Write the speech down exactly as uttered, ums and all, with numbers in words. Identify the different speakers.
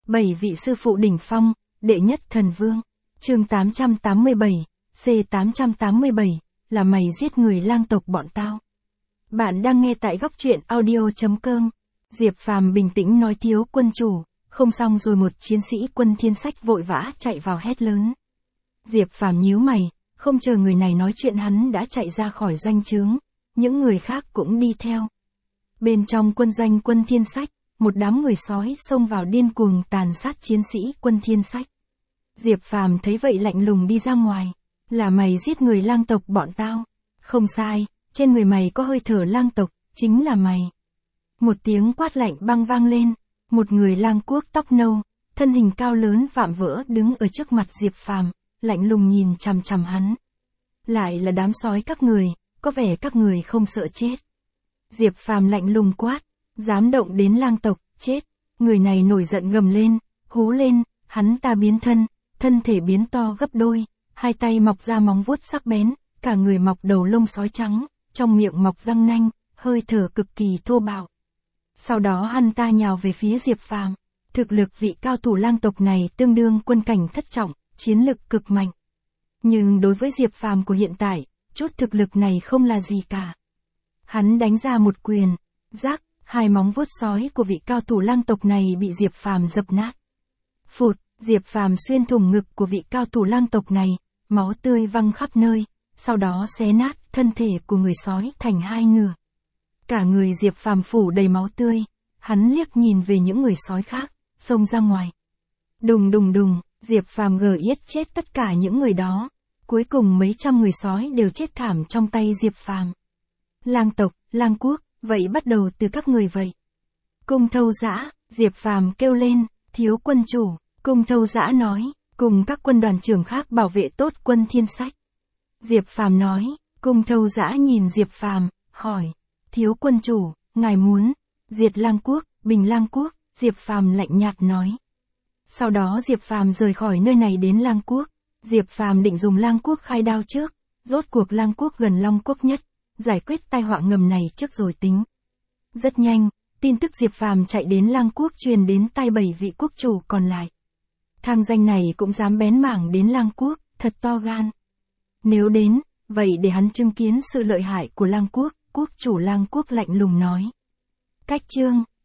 Speaker 1: Bảy vị sư phụ đỉnh phong, đệ nhất thần vương. Chương tám trăm tám mươi bảy, C tám trăm tám mươi bảy, là mày giết người lang tộc bọn tao. Bạn đang nghe tại góc truyện audio chấm com. Diệp Phàm bình tĩnh nói thiếu quân chủ, không xong rồi một chiến sĩ quân thiên sách vội vã chạy vào hét lớn. Diệp Phàm nhíu mày, không chờ người này nói chuyện hắn đã chạy ra khỏi doanh trướng, những người khác cũng đi theo. Bên trong quân doanh quân thiên sách, một đám người sói xông vào điên cuồng tàn sát chiến sĩ quân thiên sách. Diệp Phàm thấy vậy lạnh lùng đi ra ngoài, là mày giết người lang tộc bọn tao. Không sai, trên người mày có hơi thở lang tộc, chính là mày. Một tiếng quát lạnh băng vang lên, một người lang quốc tóc nâu, thân hình cao lớn vạm vỡ đứng ở trước mặt Diệp Phàm, lạnh lùng nhìn chằm chằm hắn. Lại là đám sói các người, có vẻ các người không sợ chết. Diệp Phàm lạnh lùng quát, dám động đến lang tộc, chết. Người này nổi giận gầm lên, hú lên, hắn ta biến thân, thân thể biến to gấp đôi, hai tay mọc ra móng vuốt sắc bén, cả người mọc đầu lông sói trắng, trong miệng mọc răng nanh, hơi thở cực kỳ thô bạo. Sau đó hắn ta nhào về phía Diệp Phàm. Thực lực vị cao thủ lang tộc này tương đương quân cảnh thất trọng, chiến lực cực mạnh. Nhưng đối với Diệp Phàm của hiện tại, chút thực lực này không là gì cả. Hắn đánh ra một quyền, rắc, hai móng vuốt sói của vị cao thủ lang tộc này bị Diệp Phàm dập nát. Phụt, Diệp Phàm xuyên thủng ngực của vị cao thủ lang tộc này, máu tươi văng khắp nơi, sau đó xé nát thân thể của người sói thành hai nửa. Cả người Diệp Phàm phủ đầy máu tươi, hắn liếc nhìn về những người sói khác, xông ra ngoài. Đùng đùng đùng, Diệp Phàm gờ yết chết tất cả những người đó. Cuối cùng mấy trăm người sói đều chết thảm trong tay Diệp Phàm. Lang tộc, lang quốc, vậy bắt đầu từ các người vậy. Cung Thâu Dã, Diệp Phàm kêu lên, thiếu quân chủ. Cung Thâu Dã nói, cùng các quân đoàn trưởng khác bảo vệ tốt quân thiên sách. Diệp Phàm nói, Cung Thâu Dã nhìn Diệp Phàm, hỏi, thiếu quân chủ, ngài muốn diệt lang quốc, bình lang quốc? Diệp Phàm lạnh nhạt nói. Sau đó Diệp Phàm rời khỏi nơi này đến lang quốc. Diệp Phàm định dùng lang quốc khai đao trước, rốt cuộc lang quốc gần long quốc nhất, giải quyết tai họa ngầm này trước rồi tính. Rất nhanh, tin tức Diệp Phàm chạy đến lang quốc truyền đến tai bảy vị quốc chủ còn lại. Thang danh này cũng dám bén mảng đến lang quốc, thật to gan. Nếu đến, vậy để hắn chứng kiến sự lợi hại của lang quốc, quốc chủ lang quốc lạnh lùng nói. Cách chương